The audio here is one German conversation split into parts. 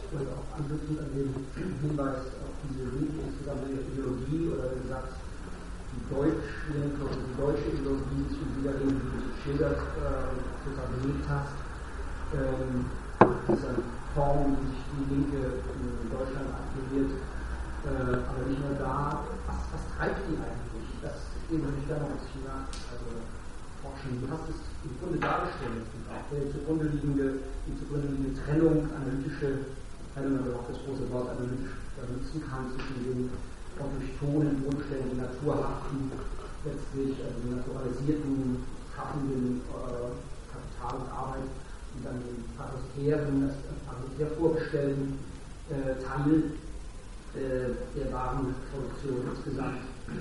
wollte auch anknüpfen an den Hinweis auf diese linke insgesamt Ideologie oder wie gesagt die Deutschlinke oder die deutsche Ideologie, die sich in dieser Linke, wie du es schildert, sozusagen belegt hast. Diese Form, wie sich die Linke in Deutschland aktiviert, aber nicht nur da. Was treibt die eigentlich? Das würde ich da noch ein bisschen forschen. Du hast es im Grunde dargestellt, auch die zugrunde liegende Trennung, analytische Trennung, aber auch das große Wort analytisch benutzen kann zwischen den durch Ton und Grundstellen, die naturhaften, letztlich die naturalisierten, schaffenden Kapital und Arbeit und dann den parasitären, parasitär vorgestellten Teil der Warenproduktion insgesamt,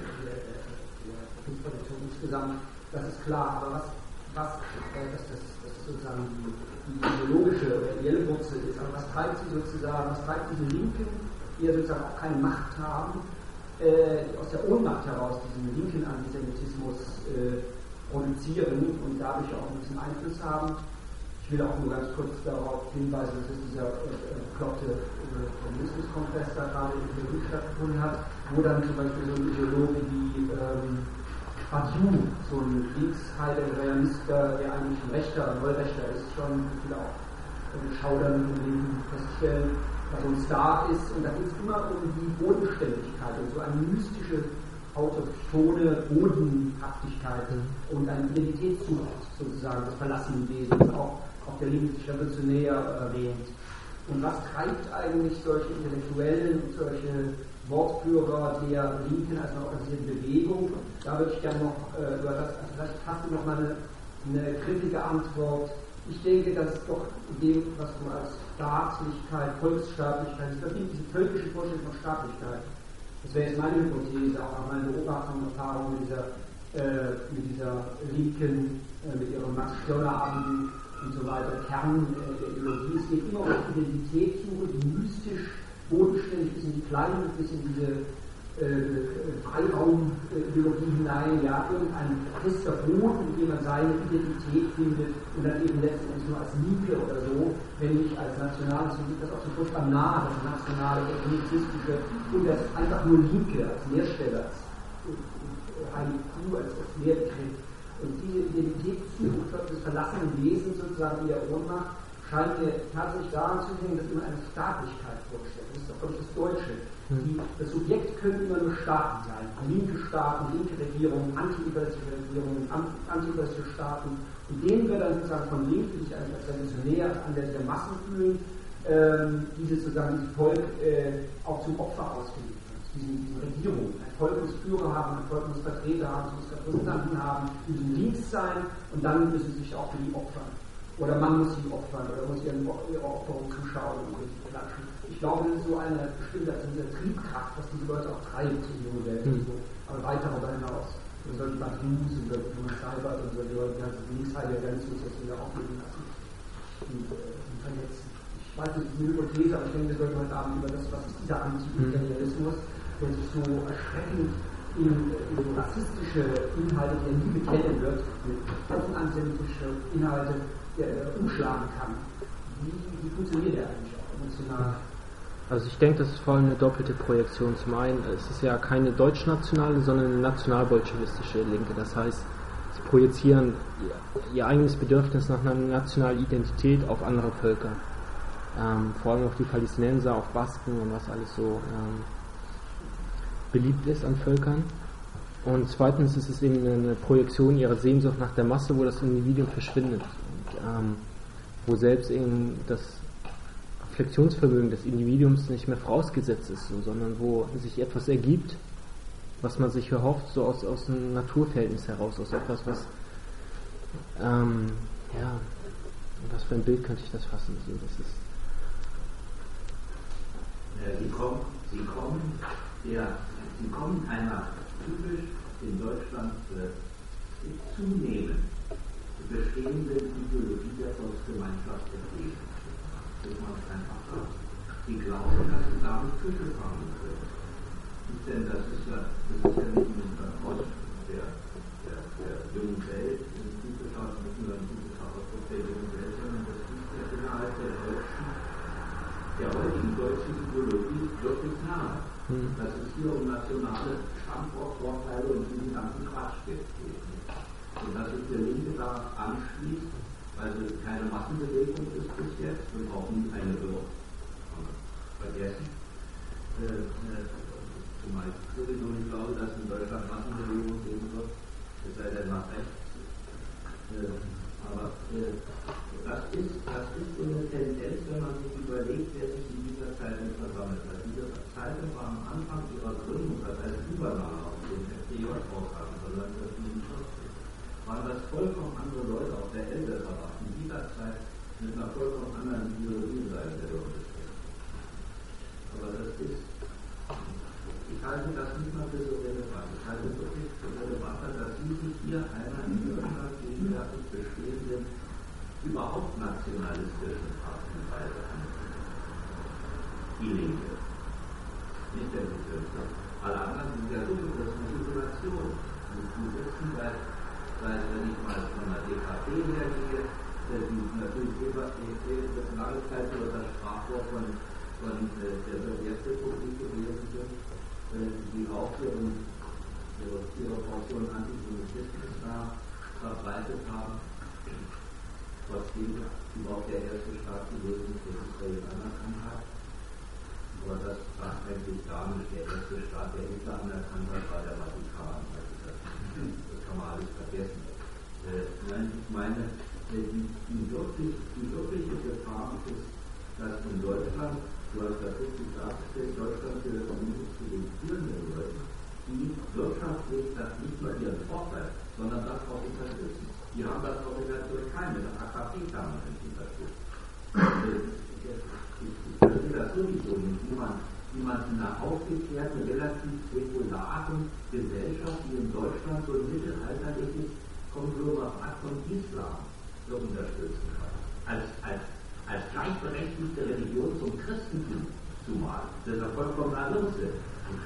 der Produktion insgesamt. Das ist klar, aber das sozusagen die ideologische oder ideelle Wurzel ist, aber was treibt sie sozusagen, was treibt diese Linken, die ja sozusagen auch keine Macht haben, aus der Ohnmacht heraus diesen linken Antisemitismus produzieren und dadurch auch ein bisschen Einfluss haben. Ich will auch nur ganz kurz darauf hinweisen, dass dieser bekloppte Kommunismuskongress da gerade in Berlin stattgefunden hat, wo dann zum Beispiel so ein Ideologe wie Badiou, so ein Linksheiliger, der eigentlich ein Rechter, ein Neurechter ist, schon viele auch schaudern und Leben feststellen, was so ein Star ist. Und da geht es immer um die Bodenständigkeit und so eine mystische, autochtone Bodenhaftigkeit und eine Identitätssucht sozusagen, das verlassene Wesen, auch der linke Revolutionär erwähnt. Und was treibt eigentlich solche Intellektuellen und solche Wortführer der Linken als eine organisierte Bewegung? Da würde ich gerne noch, vielleicht hast du noch mal eine kritische Antwort. Ich denke, dass doch dem, was du als Staatslichkeit, Volksstaatlichkeit, es gibt diese völkische Vorstellung von Staatlichkeit. Das wäre jetzt meine Hypothese, auch nach meiner Beobachtung und Erfahrung mit dieser Linken, mit ihrem Max-Stirner-Abend und so weiter, Kern der Ideologie. Es geht immer um Identitätssuche, die mystisch, bodenständig bis in die Kleinen, bis in diese Freiraum-Ideologie hinein, ja, irgendein fester Boden, in dem man seine Identität findet und dann eben letztendlich nur als Linke oder so, wenn nicht als Nationales, und das auch so furchtbar nah, das Nationale, das Kommunistische und das einfach nur Linke als Lehrstelle, als heilige Kuh, als Lehrbegriff. Und diese Identitätssuche des verlassenen Wesens sozusagen in der Ohnmacht scheint mir tatsächlich daran zu hängen, dass immer eine Staatlichkeit vorgestellt ist. Das ist doch, glaube ich, das Deutsche. Das Subjekt können immer nur Staaten sein. Linke Staaten, linke Regierungen, antiliberalistische Regierungen, antiliberalistische Staaten. Und denen wird dann sozusagen von links, die sich als revolutionär an der Massen fühlen, dieses Volk auch zum Opfer ausgeliefert wird. Diese Regierung. Ein Volk muss Führer haben, ein Volk muss Vertreter haben, muss Repräsentanten haben, die müssen links sein und dann müssen sie sich auch für die opfern. Oder man muss sie opfern oder muss ihre Opferung zuschauen und klatschen. Ich glaube, das ist so eine bestimmte Triebkraft, was diese Leute auch treibt in die junge Welt. Aber weiter darüber hinaus. Wir sollten die Badious und Thomas Seibert und so die ganze Linksheilige Grenzen jetzt wieder auflegen lassen und vernetzen. Ich weiß nicht, das ist eine Hypothese, aber ich denke, wir sollten heute Abend über das, was ist dieser Anti-Imperialismus, der sich so erschreckend in rassistische Inhalte, die er nie bekennen wird, mit offen antisemitische Inhalte umschlagen kann. Wie funktioniert der eigentlich auch emotional? Also ich denke, das ist vor allem eine doppelte Projektion. Zum einen, es ist ja keine deutschnationale, sondern eine nationalbolschewistische Linke. Das heißt, sie projizieren ihr eigenes Bedürfnis nach einer nationalen Identität auf andere Völker. Vor allem auf die Palästinenser, auf Basken und was alles so beliebt ist an Völkern. Und zweitens ist es eben eine Projektion ihrer Sehnsucht nach der Masse, wo das Individuum verschwindet. Und, wo selbst eben das Reflexionsvermögen des Individuums nicht mehr vorausgesetzt ist, sondern wo sich etwas ergibt, was man sich erhofft, so aus einem Naturverhältnis heraus, aus etwas, was was für ein Bild könnte ich das fassen? So, das ist Sie kommen einer typisch in Deutschland zunehmend bestehenden Ideologie der Volksgemeinschaft entgegen. Das muss man einfach sagen. Sie glauben, dass sie damit Fische fangen können. Denn das ist ja nicht ein Ost der jungen Welt, ein typischer Ausdruck der jungen Welt, sondern das ist ja innerhalb der heutigen deutschen Ideologie wirklich nahe. Dass es hier um nationale Standortvorteile und diesen ganzen Quatsch geht. Und dass sich der Linke da anschließt, weil es keine Massenbewegung ist bis jetzt und auch nie eine wird. Vergessen. Zumal ich sowieso nicht glaube, dass in Deutschland Massenbewegung geben wird, es sei denn nach rechts. Aber das ist so eine Tendenz, wenn man sich überlegt, wer sich in dieser Zeit versammelt hat. Diese Zeiten waren am Anfang ihrer Gründung, das heißt Übernahme auf den FDJ-Ausgaben, sondern waren das vollkommen andere Leute auf der Elsässer in dieser Zeit mit einer vollkommen anderen Ideologie sein der Bürgerlichkeit. Aber das ist, ich halte das nicht mal für so relevant. Ich halte es wirklich für relevant, dass Sie sich hier einer in Deutschland gegenwärtig bestehenden überhaupt nationalistischen Parteiweise an. Die Linke. Nicht der Sozialismus. Alle anderen sind ja so, das ist eine Isolation. Die sitzen seit, wenn ich mal von der DKP hergehe, die natürlich das lange Zeit über das Sprachrohr von der Sowjetrepublik gewesen sind, die auch ihre Portion Antisemitismus da verbreitet haben, trotzdem überhaupt der erste Staat gewesen ist, der Israel anerkannt hat. Aber das sagt eigentlich gar nicht. Der erste Staat, der Hitler anerkannt hat, war der Vatikan. Das kann man alles vergessen. Nein, ich meine, die wirkliche Gefahr ist, dass in Deutschland, du hast das richtig dargestellt, Deutschland gehört zumindest zu den führenden Leuten, die wirtschaftlich das nicht nur ihren Vorteil, sondern das auch unterstützen. Die haben das auch in der Türkei mit der AKP damals unterstützt. Ich verstehe das sowieso nicht, wie man in einer aufgeklärten, relativ säkularen Gesellschaft wie in Deutschland so ein mittelalterliches Konglomerat von Islam so unterstützen kann. Als gleichberechtigte Religion zum Christentum zumal. Das ist ja vollkommen Irrsinn.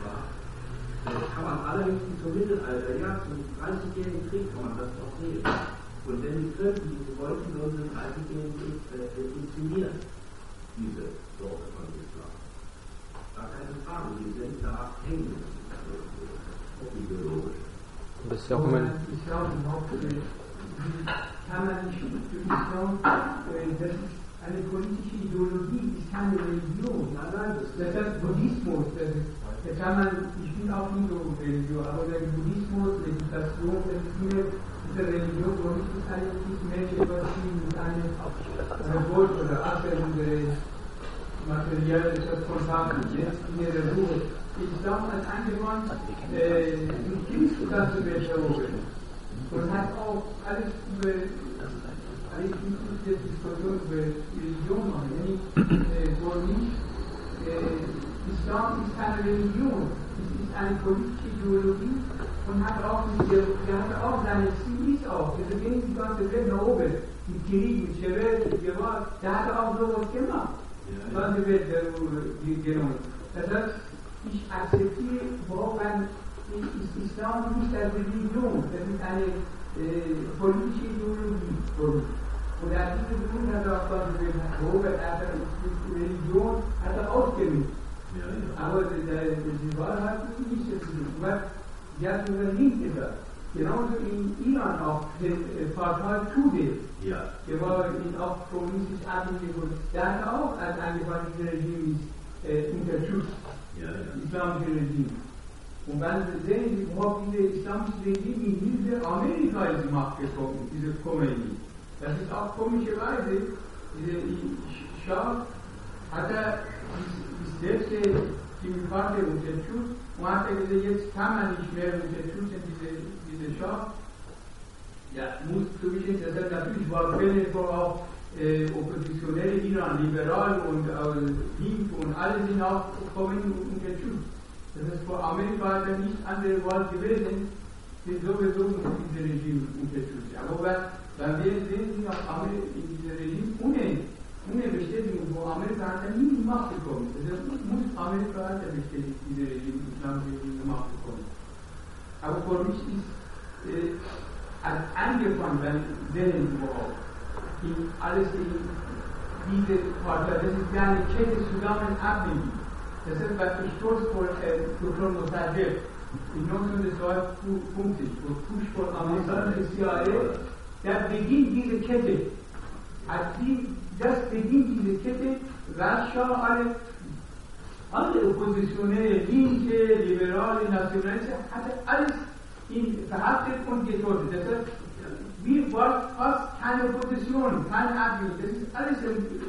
Das kann man allerdings zum Mittelalter, ja, zum 30-jährigen Krieg kann man das doch sehen. Und wenn die Christen diese wollten, würden den 30-jährigen Krieg inszenieren, diese Sorte von Islam. Gar keine Frage, die sind da hängen, ideologisch. Das ist ja auch immer. Islam überhaupt kann man nicht für Islam, das ist eine politische Ideologie, ist keine Religion. Das ist Buddhismus, das kann man, ich bin auch nicht so Religion, aber der Buddhismus, Meditation, das ist mir, diese Religion, für mich ist eigentlich Mensch etwas mit einem Verbot oder Abstellung der materiellen Kontakte. Jetzt in der Ruhe. Islam hat angewandt, durch Kriegsgedanken erhoben und hat auch alles über alle kritische Diskussionen über Religion machen. Für mich, Islam ist keine Religion, es ist eine politische Ideologie und hat auch, seine Zivis auch, also gegen die ganze Welt nach oben, mit Krieg, mit Gewalt, mit Gewalt, der hat auch sowas gemacht, die ganze Welt genommen. Das heißt, ich akzeptiere, ist Islam nicht als Religion, das ist eine politische Ideologie. Und er hat diese Grund hat auch Robert die Religion hat er ausgelöst. Ja. Aber die Wahrheit ist nicht so. Sie hat sogar nicht gesagt. Genauso in Iran auch, der Partei Tudeh. Ja. Der war auch kommunistisch abhängig und der hat auch als angefangen, diese Regime unterstützt. Ja. Das islamische Regime. Und dann sehen Sie, wo diese islamische Regime in Hilfe Amerika ins Macht gekommen, diese Khomeini. Das ist auch komischerweise, diese Schah hat er die selbst Demokratie unterstützt und hat er gesagt, jetzt kann man nicht mehr unterstützen, diese Schah. Ja, muss zumindest, das heißt, natürlich war Fälle auch oppositionelle Iran, liberal und links und alle sind auch Khomeini unterstützt. Das ist vor Amerika hat er nicht andere Wahl gewesen, sind sowieso diese Regime unterstützt. Aber dann sehen Sie auch in diesem Regime ohne Bestätigung, wo Amerika hat er nie in die Macht gekommen. Also muss Amerika hat er bestätigt, diese Regime, islamische Regime in die Macht gekommen. Aber für mich ist, als angefangen, dann sehen Sie überhaupt, alles diese Partei, das ist wie eine Kette zusammen abhängig. Das ist, was ich stolz vor Dr. Mossadegh, in 1952, wo Push von Amerikaner des CIA, da beginnt diese Kette. Das beginnt diese Kette, Rascha, alle Oppositionelle, Linke, Liberale, Nationalisten, hatte alles verhaftet und getötet. Das heißt, wir waren fast keine Opposition, keine Abwehr. Das ist alles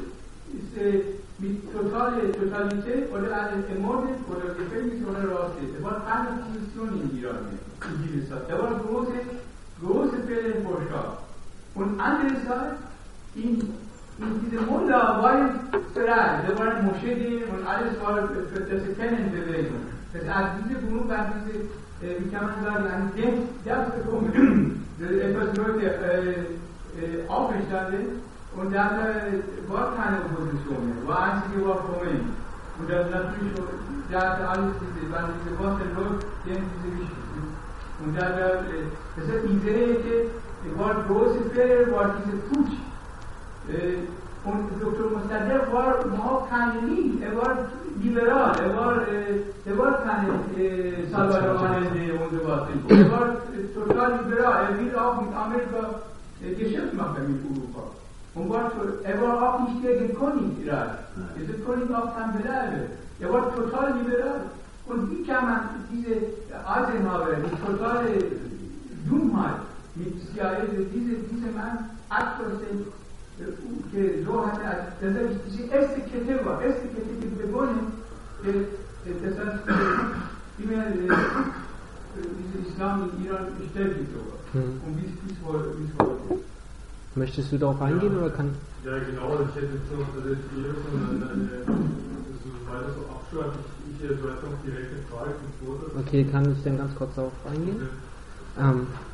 mit Totalität oder ermordet oder Gefängnis oder rausgeht. Es war keine Opposition in Iran in dieser Zeit. Da waren große Fehler im Vorschlag. Und andererseits, in diesem Mullah waren frei, da waren Moscheen und alles war für das Erkennenbewegung. Das heißt, diese Gruppe hat diese, wie kann man sagen, einen Kampf das bekommen, etwas Leute aufgestanden und dann war keine Opposition mehr, war einzige war Khomeini. Und dann natürlich, da hatte alles waren diese großen Leute, die diese Geschichte. Und dann, das heißt, in dieser Ecke, war große Fehler, war diese Putsch. Und Dr. Mossadegh war überhaupt keine Linke, er war liberal, er war keine Salvador Allende und so weiter. Er war total liberal, er will auch mit Amerika Geschäft machen mit Europa. Und er war auch nicht gegen Königsreich. Dieser König auch kein Belager. Er war total liberal. Und wie kann man diese Eisenhower, die totale Dummheit mit CIA, dieser Mann 8% so hat das heißt, diese erste Kette die begonnen, das heißt, immer dieser Islam in Iran stärkt sogar. Und bis heute. Möchtest du darauf eingehen oder kann? Ja, genau, ich hätte jetzt noch eine weiter so abschreiben. Ich hätte jetzt noch direkt eine Frage. Okay, kann ich dann ganz kurz darauf eingehen? Okay.